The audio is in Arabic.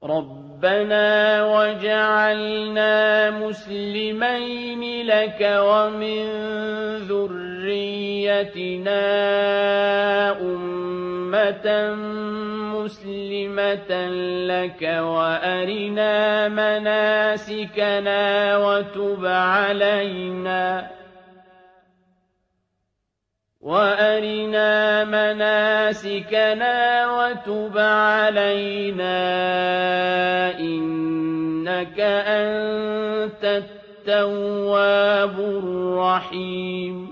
رَبَّنَا وَاجْعَلْنَا مُسْلِمَيْنِ لَكَ وَمِن ذُرِّيَّتِنَا أُمَّةً مُّسْلِمَةً لَّكَ وَأَرِنَا مَنَاسِكَنَا وَتُبْ عَلَيْنَا إِنَّكَ أَنتَ التَّوَّابُ الرَّحِيمُ